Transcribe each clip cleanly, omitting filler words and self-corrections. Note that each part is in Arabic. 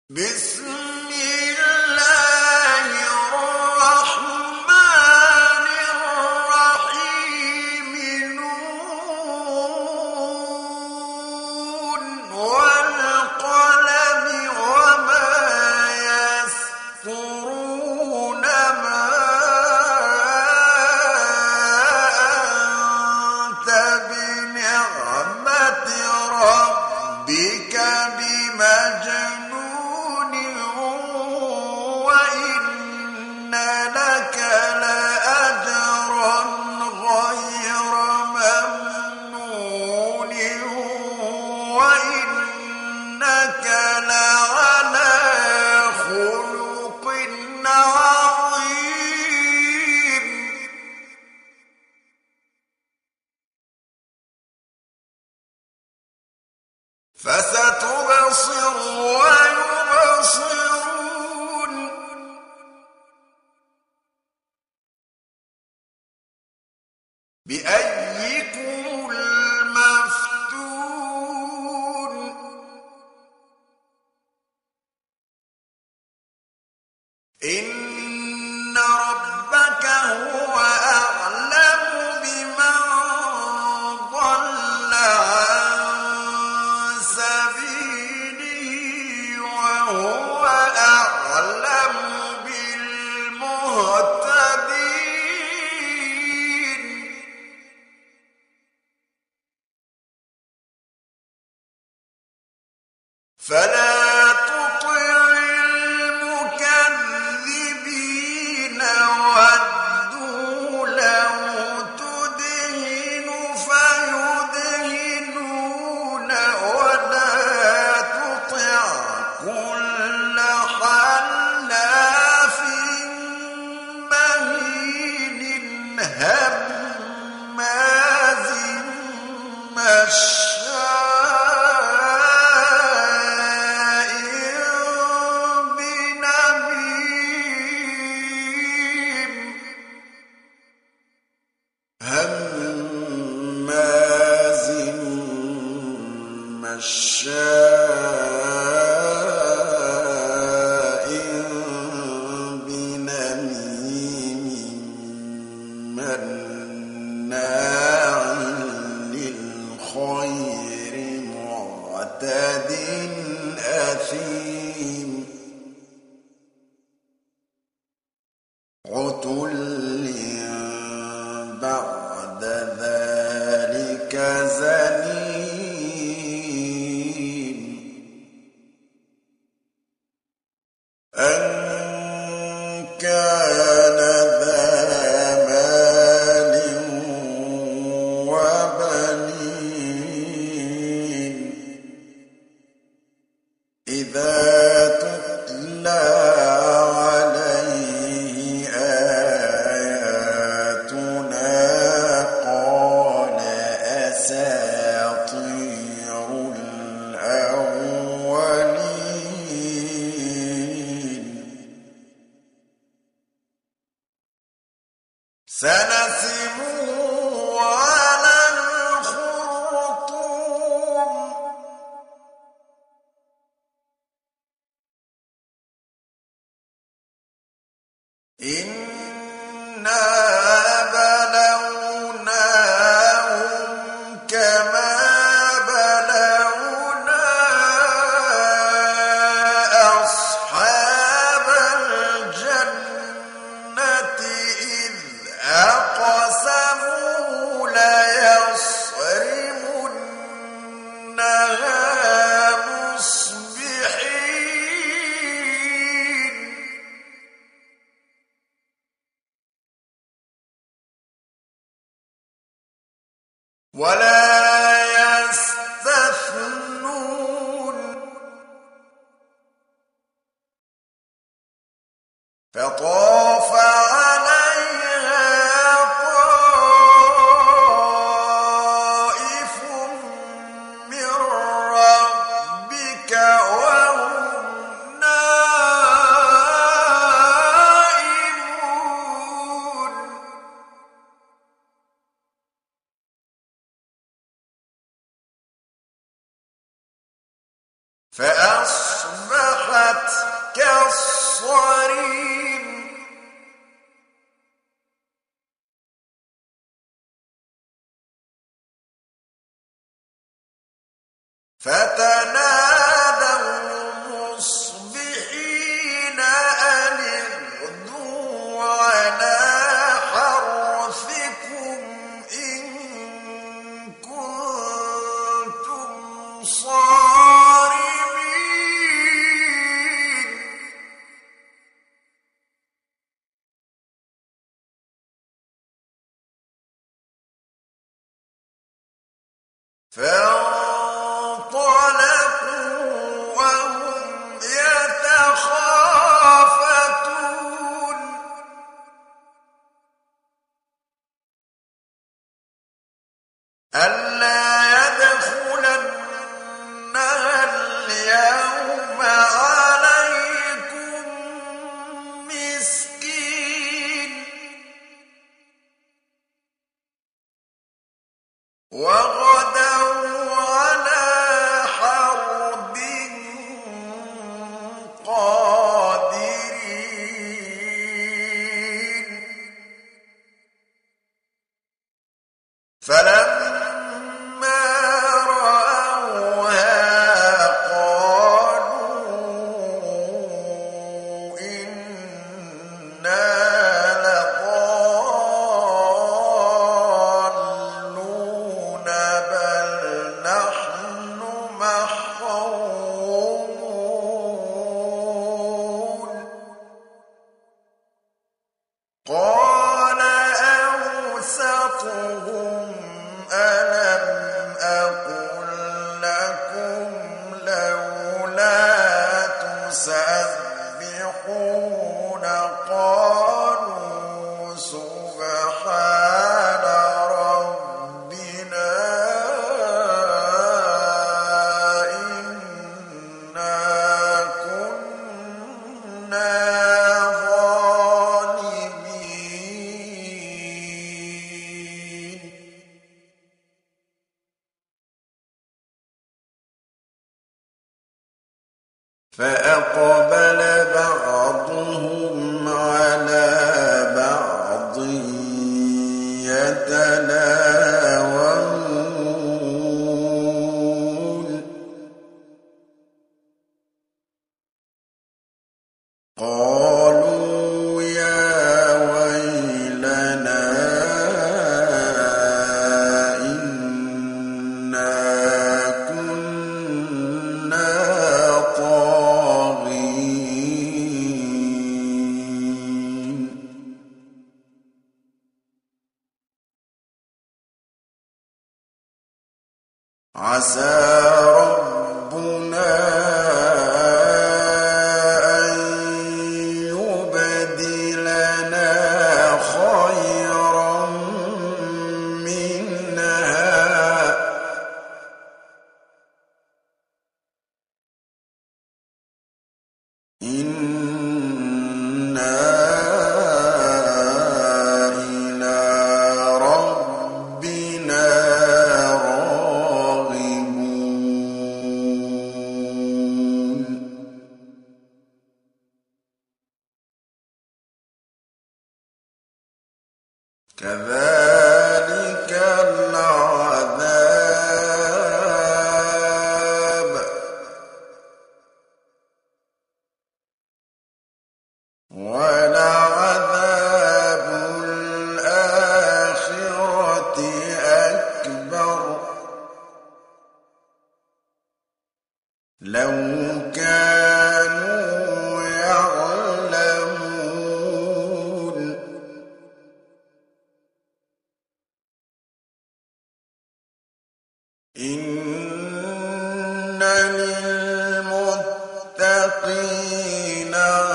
بسم الله الرحمن الرحيم نون والقلم وما يسطرون ما أنت بنعمة ربك بمجنون وإن لك لأجرا غير ممنون وإنك لعلى خلق عظيم فستبصر ويبصرون بأيكم المفتون إن ربك هو أعلم بمن ضل عن سبيله وهو أعلم بالمهتدين فلا تطع المكذبين ودوا لو تدهن فيدهنون ولا تطع كل حلاف مهين هماز مشاء بنميم هماز مشاء بنميم مناع للخير معتد أثيم عتل بعد ذلك زنيم أن كان ذا مال وبنين إذا تتلى عليه آياتنا قال أساطير الأولين سنسمه على الخرطوم إنا بلوناهم كما بلونا أصحاب الجنة إذ أقسموا ليصرمنها مصبحين ولا يستثنون فطاف عليها طائف من ربك وهم نائمون فأصبحت فتنادوا مصبحين أن اغدوا على حرثكم إن كنتم صارمين فانطلقوا وهم يتخافتون ألا يدخلنها اليوم عليكم مسكين وغدوا على حرد قادرين فلما رأوها قالوا إنا لضالون بل نحن محرومون قال أوسطهم ألم أقل لكم لولا تسبحون قالوا سبحان ربنا إنا كنا ظالمين فأقبل بعضهم على بعض يتلاومون قالوا يا ويلنا إنا كنا طاغين عسى ربنا أن يبدلنا خيرا منها إنا إلى ربنا راغبون كذلك العذاب ولعذاب الآخرة أكبر لو كانوا يعلمون إن للمتقين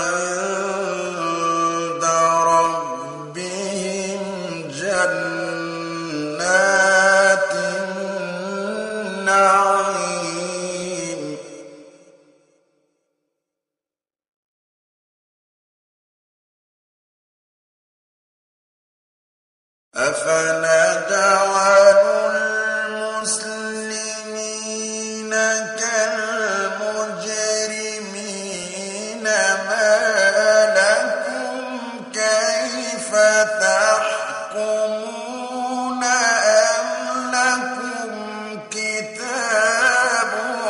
عند ربهم جنات النعيم أفنجعل المسلمين كالمجرمين ما لكم كيف تحكمون أم لكم كتاب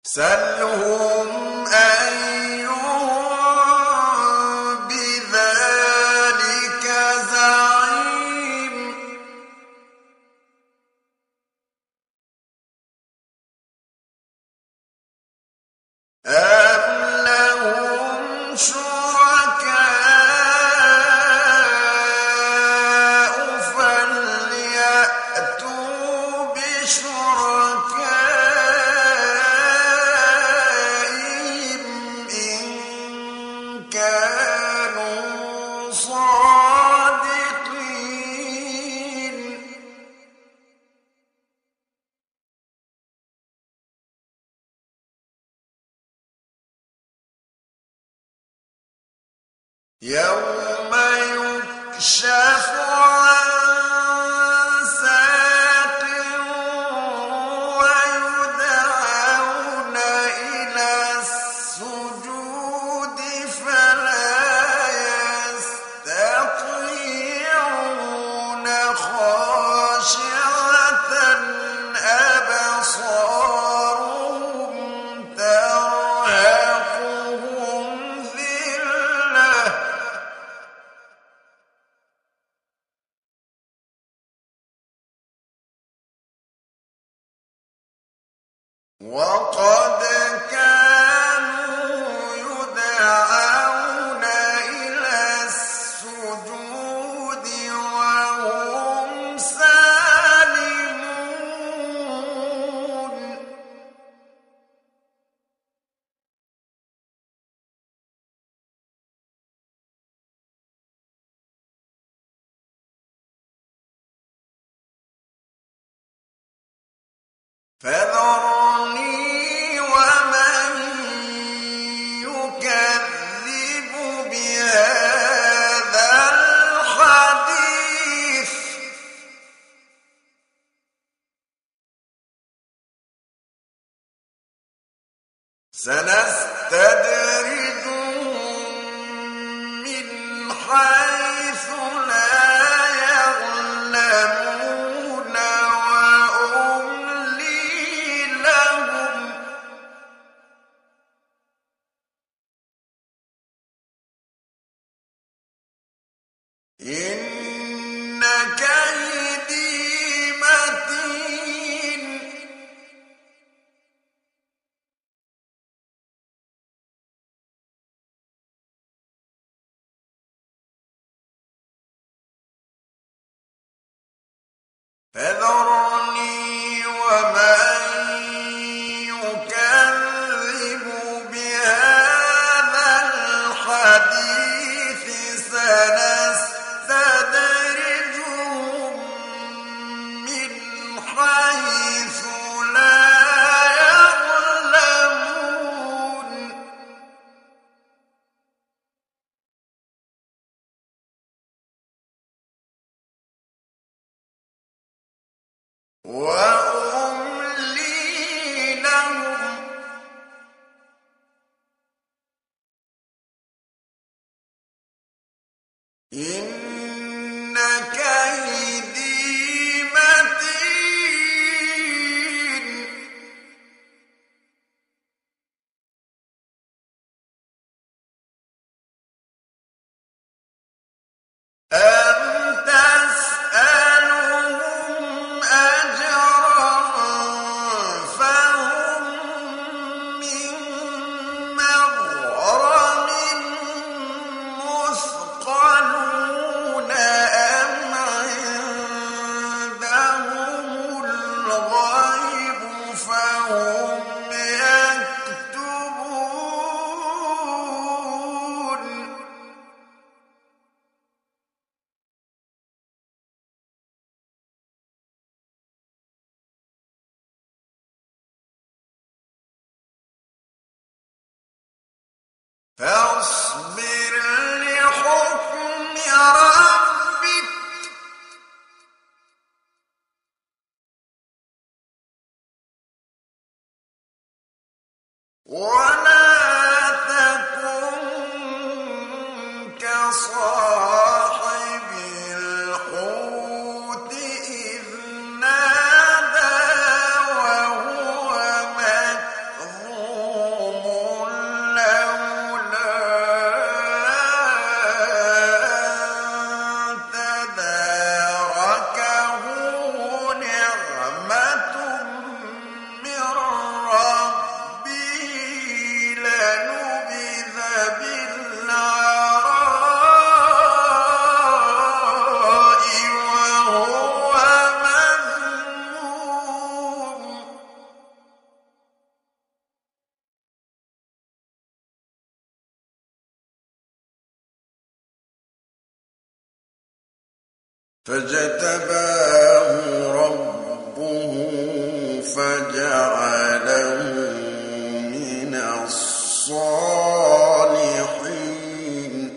سَلْهُمْ أَيُّهُم بِذَٰلِكَ زَعِيمٌ أَمْ لَهُمْ شُرَكَاءُ فَلْيَأْتُوا بِشُرَكَائِهِمْ إِن كَانُوا صَادِقِينَ يَوْمَ يُكْشَفُ عَن سَاقٍ وَيُدْعَوْنَ إِلَى السُّجُودِ فَلَا يَسْتَطِيعُونَ خَاشِعَةً أَبْصَارُهُمْ تَرْهَقُهُمْ ذِلَّةٌ وَقَدْ كَانُوا يُدْعَوْنَ إِلَى السُّجُودِ وَهُمْ سَالِمُونَ فَذَرْنِي وَمَن يُكَذِّبُ بِهَٰذَا الْحَدِيثِ ۖ سَنَسْتَدْرِجُهُم مِّنْ حَيْثُ لَا يَعْلَمُونَ وَأُمْلِي لَهُمْ ۚ إِنَّ كَيْدِي مَتِينٌ فَذَرْنِي وَمَن يُكَذِّبُ بِهَٰذَا الْحَدِيثِ ۖ سَنَسْتَدْرِجُهُم مِّنْ حَيْثُ لَا يَعْلَمُونَ وَأُمْلِي لَهُمْ ۚ إِنَّ كَيْدِي مَتِينٌ أَمْ تَسْأَلُهُمْ أَجْرًا فَهُم مِّن مَّغْرَمٍ مُّثْقَلُونَ أَمْ عِندَهُمُ الْغَيْبُ فَهُمْ يَكْتُبُونَ فاصبر لحكم ربك ولا تكن كصاحب الحوت إذ نادى وهو مكظوم فاجتباه ربه فجعله من الصالحين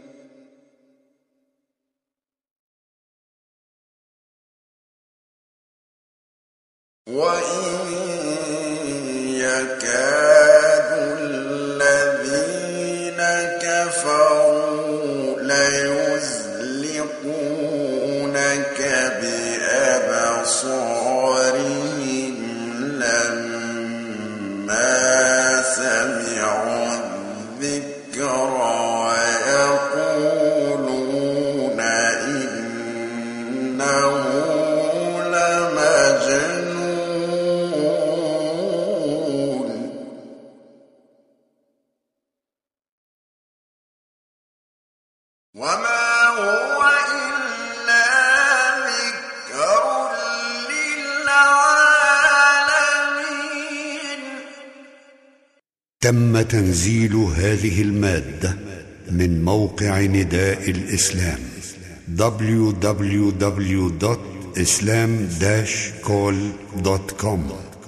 وإن يكاد الذين كفروا ليزلقونك بأبصارهم لما سمعوا الذكر ويقولون إنه لمجنون وما هو إلا ذكر للعالمين. تم تنزيل هذه المادة من موقع نداء الإسلام www.islam-call.com